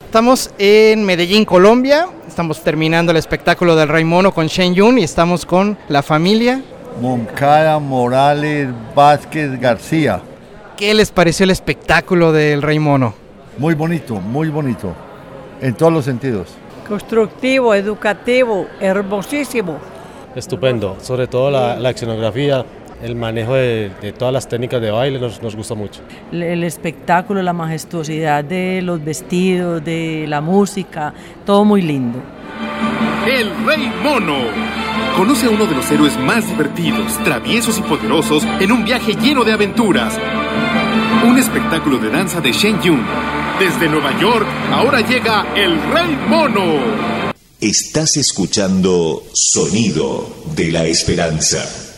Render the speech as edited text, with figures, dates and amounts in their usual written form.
Estamos en Medellín, Colombia. Estamos terminando el espectáculo del Rey Mono con Shen Yun y estamos con la familia Moncada Morales Vázquez García. ¿Qué les pareció el espectáculo del Rey Mono? Muy bonito, en todos los sentidos. Constructivo, educativo, hermosísimo. Estupendo, sobre todo la escenografía, el manejo de todas las técnicas de baile nos gustó mucho. El espectáculo, la majestuosidad de los vestidos, de la música, todo muy lindo. El Rey Mono. Conoce a uno de los héroes más divertidos, traviesos y poderosos en un viaje lleno de aventuras. Un espectáculo de danza de Shen Yun. Desde Nueva York, ahora llega El Rey Mono. Estás escuchando Sonido de la Esperanza.